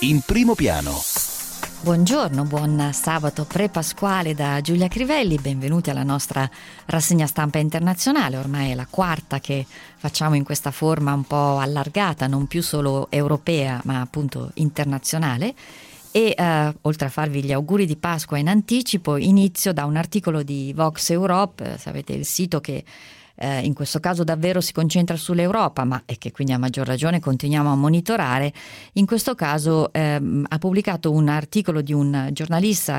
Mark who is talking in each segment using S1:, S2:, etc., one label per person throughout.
S1: In primo piano.
S2: Buongiorno, buon sabato pre-pasquale da Giulia Crivelli, benvenuti alla nostra rassegna stampa internazionale, ormai è la quarta che facciamo in questa forma un po' allargata, non più solo europea ma appunto internazionale. E oltre a farvi gli auguri di Pasqua in anticipo, inizio da un articolo di Vox Europe, sapete il sito che in questo caso davvero si concentra sull'Europa, ma e che quindi a maggior ragione continuiamo a monitorare. In questo caso ha pubblicato un articolo di un giornalista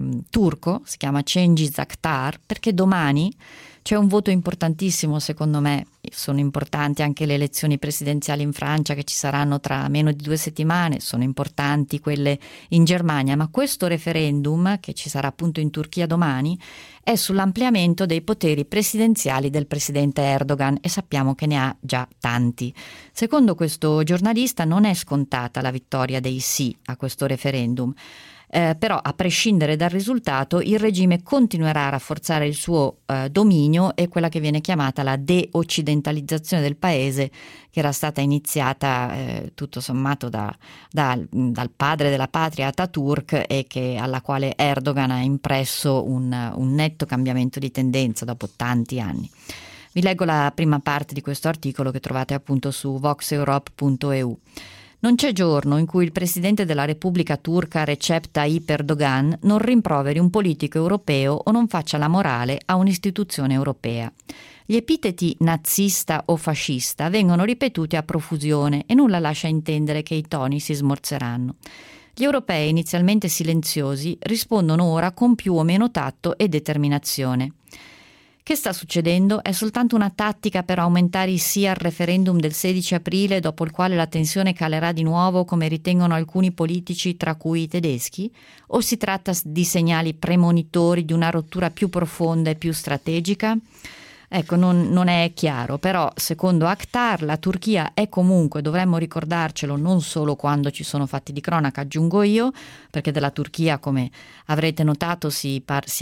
S2: turco, si chiama Cengiz Aktar, perché domani c'è un voto importantissimo, secondo me. Sono importanti anche le elezioni presidenziali in Francia che ci saranno tra meno di 2 settimane, sono importanti quelle in Germania, ma questo referendum che ci sarà appunto in Turchia domani è sull'ampliamento dei poteri presidenziali del presidente Erdogan e sappiamo che ne ha già tanti. Secondo questo giornalista non è scontata la vittoria dei sì a questo referendum. Però a prescindere dal risultato il regime continuerà a rafforzare il suo dominio e quella che viene chiamata la de-occidentalizzazione del paese, che era stata iniziata tutto sommato dal padre della patria Ataturk e alla quale Erdogan ha impresso un netto cambiamento di tendenza dopo tanti anni. Vi leggo la prima parte di questo articolo che trovate appunto su voxeurope.eu. Non c'è giorno in cui il presidente della Repubblica Turca Recep Tayyip Erdogan non rimproveri un politico europeo o non faccia la morale a un'istituzione europea. Gli epiteti nazista o fascista vengono ripetuti a profusione e nulla lascia intendere che i toni si smorzeranno. Gli europei, inizialmente silenziosi, rispondono ora con più o meno tatto e determinazione. Che sta succedendo? È soltanto una tattica per aumentare i sì al referendum del 16 aprile, dopo il quale la tensione calerà di nuovo, come ritengono alcuni politici, tra cui i tedeschi? O si tratta di segnali premonitori di una rottura più profonda e più strategica? Ecco, non è chiaro, però secondo Aktar la Turchia è comunque, dovremmo ricordarcelo, non solo quando ci sono fatti di cronaca, aggiungo io, perché della Turchia, come avrete notato, si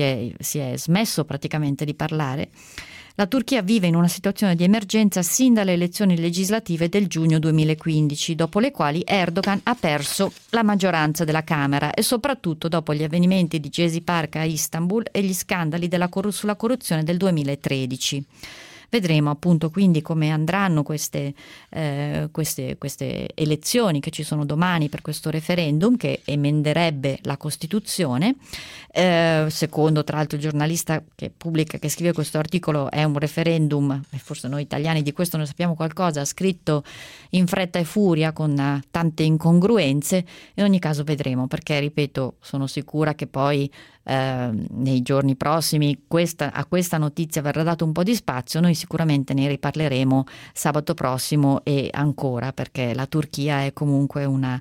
S2: è smesso praticamente di parlare. La Turchia vive in una situazione di emergenza sin dalle elezioni legislative del giugno 2015, dopo le quali Erdogan ha perso la maggioranza della Camera e soprattutto dopo gli avvenimenti di Gezi Park a Istanbul e gli scandali sulla corruzione del 2013. Vedremo appunto quindi come andranno queste elezioni che ci sono domani per questo referendum che emenderebbe la Costituzione. Secondo tra l'altro il giornalista che scrive questo articolo è un referendum, e forse noi italiani di questo ne sappiamo qualcosa, scritto in fretta e furia con tante incongruenze. In ogni caso vedremo, perché ripeto, sono sicura che poi nei giorni prossimi a questa notizia verrà dato un po' di spazio. Noi sicuramente ne riparleremo sabato prossimo e ancora, perché la Turchia è comunque una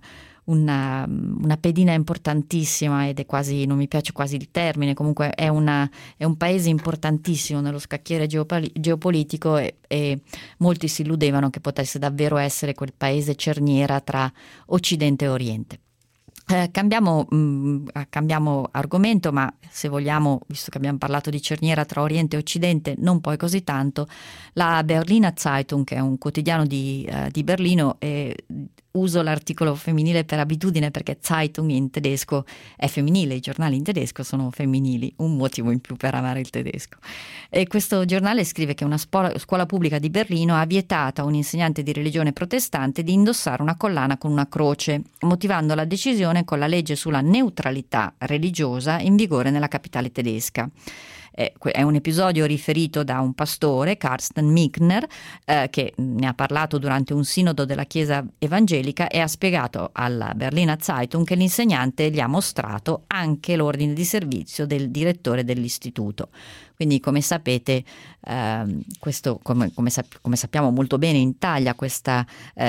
S2: pedina importantissima ed è quasi, non mi piace quasi il termine, comunque è un paese importantissimo nello scacchiere geopolitico e molti si illudevano che potesse davvero essere quel paese cerniera tra Occidente e Oriente. Cambiamo argomento, ma se vogliamo, visto che abbiamo parlato di cerniera tra Oriente e Occidente, non poi così tanto. La Berliner Zeitung, che è un quotidiano di Berlino, uso l'articolo femminile per abitudine perché Zeitung in tedesco è femminile, i giornali in tedesco sono femminili, un motivo in più per amare il tedesco. E questo giornale scrive che una scuola pubblica di Berlino ha vietato a un insegnante di religione protestante di indossare una collana con una croce, motivando la decisione con la legge sulla neutralità religiosa in vigore nella capitale tedesca. È un episodio riferito da un pastore, Carsten Michner, che ne ha parlato durante un sinodo della Chiesa evangelica e ha spiegato alla Berliner Zeitung che l'insegnante gli ha mostrato anche l'ordine di servizio del direttore dell'istituto. Quindi, come sapete, questo, come sappiamo molto bene in Italia, questa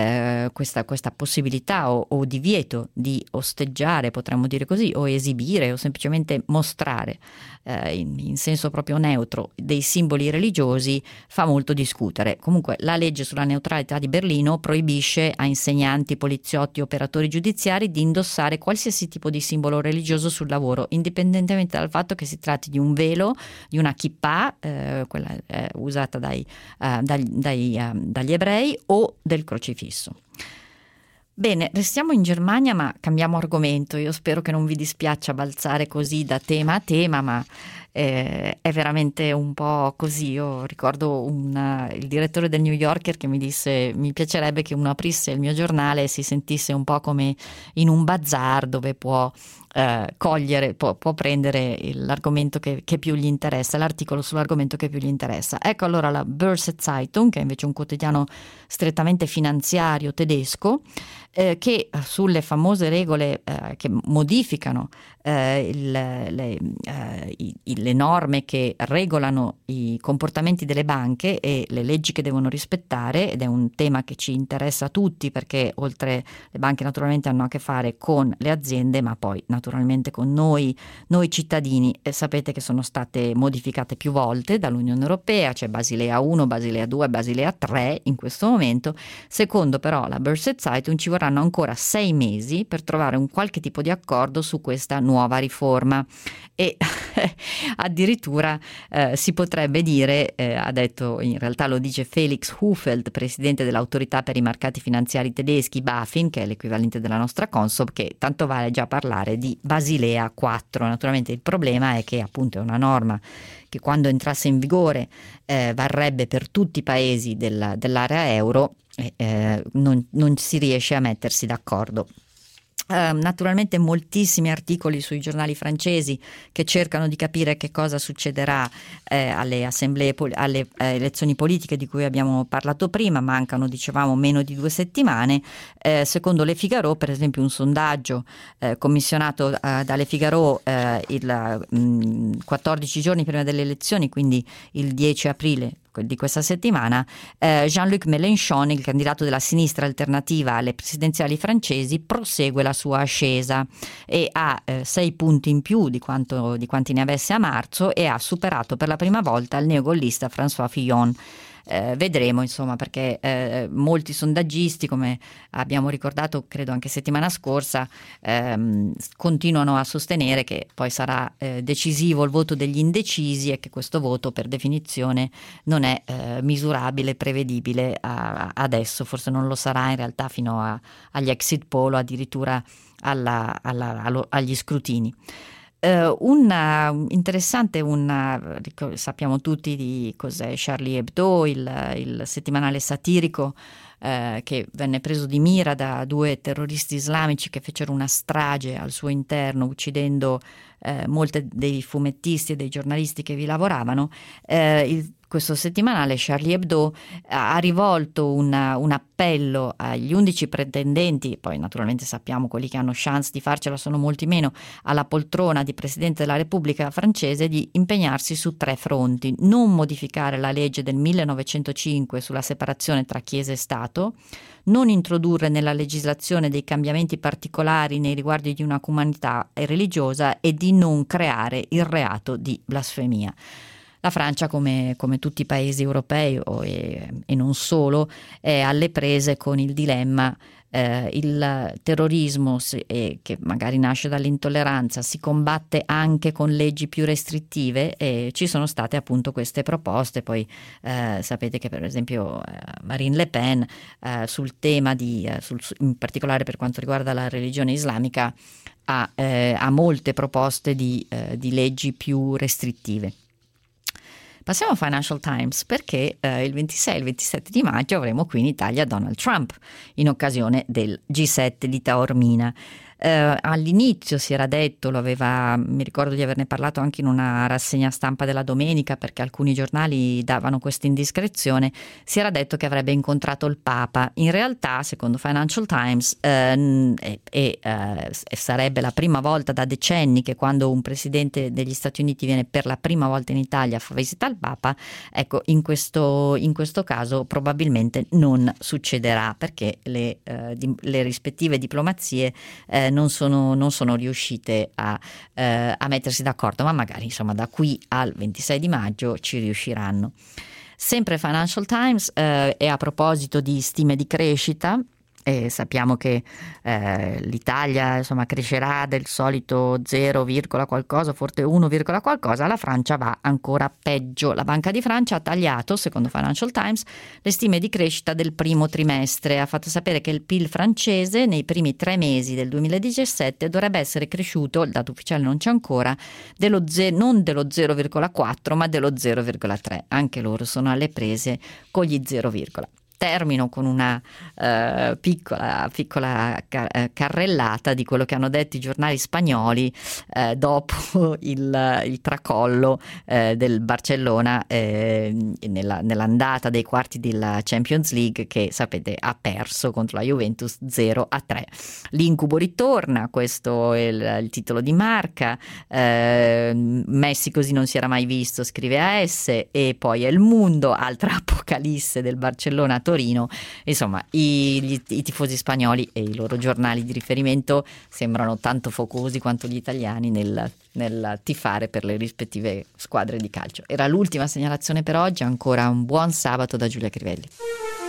S2: possibilità o divieto di osteggiare, potremmo dire così, o esibire o semplicemente mostrare in senso proprio neutro dei simboli religiosi fa molto discutere. Comunque la legge sulla neutralità di Berlino proibisce a insegnanti, poliziotti, operatori giudiziari di indossare qualsiasi tipo di simbolo religioso sul lavoro, indipendentemente dal fatto che si tratti di un velo, di una kippah, quella usata dagli ebrei, o del crocifisso. Bene, restiamo in Germania ma cambiamo argomento. Io spero che non vi dispiaccia balzare così da tema a tema, ma è veramente un po' così. Io ricordo il direttore del New Yorker che mi disse: mi piacerebbe che uno aprisse il mio giornale e si sentisse un po' come in un bazar dove può cogliere, può prendere l'argomento che più gli interessa, l'articolo sull'argomento che più gli interessa. Ecco allora la Börse Zeitung, che è invece un quotidiano strettamente finanziario tedesco, che sulle famose regole che modificano le norme che regolano i comportamenti delle banche e le leggi che devono rispettare, ed è un tema che ci interessa a tutti perché oltre le banche naturalmente hanno a che fare con le aziende, ma poi naturalmente con noi cittadini. Sapete che sono state modificate più volte dall'Unione Europea, c'è Basilea 1, Basilea 2, Basilea 3 in questo momento. Secondo però la Börse Zeitung ci vorranno ancora 6 mesi per trovare un qualche tipo di accordo su questa nuova riforma e addirittura si potrebbe dire, ha detto, in realtà lo dice Felix Hufeld, presidente dell'autorità per i mercati finanziari tedeschi BaFin, che è l'equivalente della nostra Consob, che tanto vale già parlare di Basilea 4. Naturalmente il problema è che appunto è una norma che quando entrasse in vigore varrebbe per tutti i paesi dell'area euro. Non si riesce a mettersi d'accordo. Naturalmente moltissimi articoli sui giornali francesi che cercano di capire che cosa succederà alle alle elezioni politiche di cui abbiamo parlato prima. Mancano, dicevamo, meno di 2 settimane. Secondo Le Figaro, per esempio, un sondaggio commissionato dalle Figaro 14 giorni prima delle elezioni, quindi il 10 aprile di questa settimana, Jean-Luc Mélenchon, il candidato della sinistra alternativa alle presidenziali francesi, prosegue la sua ascesa e ha 6 punti in più di quanti ne avesse a marzo, e ha superato per la prima volta il neogollista François Fillon. Vedremo, insomma, perché molti sondaggisti, come abbiamo ricordato credo anche settimana scorsa, continuano a sostenere che poi sarà decisivo il voto degli indecisi e che questo voto per definizione non è misurabile, prevedibile adesso. Forse non lo sarà in realtà fino agli exit poll o addirittura agli scrutini. Interessante, sappiamo tutti di cos'è Charlie Hebdo, il settimanale satirico che venne preso di mira da 2 terroristi islamici che fecero una strage al suo interno, uccidendo molti dei fumettisti e dei giornalisti che vi lavoravano. Questo settimanale, Charlie Hebdo, ha rivolto un appello agli 11 pretendenti, poi naturalmente sappiamo quelli che hanno chance di farcela sono molti meno, alla poltrona di Presidente della Repubblica francese, di impegnarsi su 3 fronti: non modificare la legge del 1905 sulla separazione tra Chiesa e Stato, non introdurre nella legislazione dei cambiamenti particolari nei riguardi di una comunità religiosa e di non creare il reato di blasfemia. La Francia, come tutti i paesi europei e non solo, è alle prese con il dilemma: il terrorismo che magari nasce dall'intolleranza si combatte anche con leggi più restrittive, e ci sono state appunto queste proposte. Poi sapete che per esempio Marine Le Pen sul tema in particolare per quanto riguarda la religione islamica ha molte proposte di leggi più restrittive. Passiamo a Financial Times, perché il 26 e il 27 di maggio avremo qui in Italia Donald Trump in occasione del G7 di Taormina. All'inizio si era detto, mi ricordo di averne parlato anche in una rassegna stampa della domenica, perché alcuni giornali davano questa indiscrezione, si era detto che avrebbe incontrato il Papa. In realtà, secondo Financial Times, sarebbe la prima volta da decenni che quando un presidente degli Stati Uniti viene per la prima volta in Italia a fare visita al Papa. Ecco, in questo caso probabilmente non succederà, perché le rispettive diplomazie non sono riuscite a mettersi d'accordo, ma magari insomma da qui al 26 di maggio ci riusciranno. Sempre Financial Times, e a proposito di stime di crescita, E sappiamo che l'Italia insomma crescerà del solito 0, qualcosa, forse 1, qualcosa. La Francia va ancora peggio. La Banca di Francia ha tagliato, secondo Financial Times, le stime di crescita del primo trimestre. Ha fatto sapere che il PIL francese nei primi 3 mesi del 2017 dovrebbe essere cresciuto, il dato ufficiale non c'è ancora, non dello 0,4 ma dello 0,3. Anche loro sono alle prese con gli 0, termino con una piccola carrellata di quello che hanno detto i giornali spagnoli dopo il tracollo del Barcellona nell'andata dei quarti della Champions League, che sapete ha perso contro la Juventus 0-3. L'incubo ritorna, questo è il titolo di marca. Messi così non si era mai visto, scrive AS, e poi è il Mundo, altra apocalisse del Barcellona a Torino. Insomma, i tifosi spagnoli e i loro giornali di riferimento sembrano tanto focosi quanto gli italiani nel tifare per le rispettive squadre di calcio. Era l'ultima segnalazione per oggi, ancora un buon sabato da Giulia Crivelli.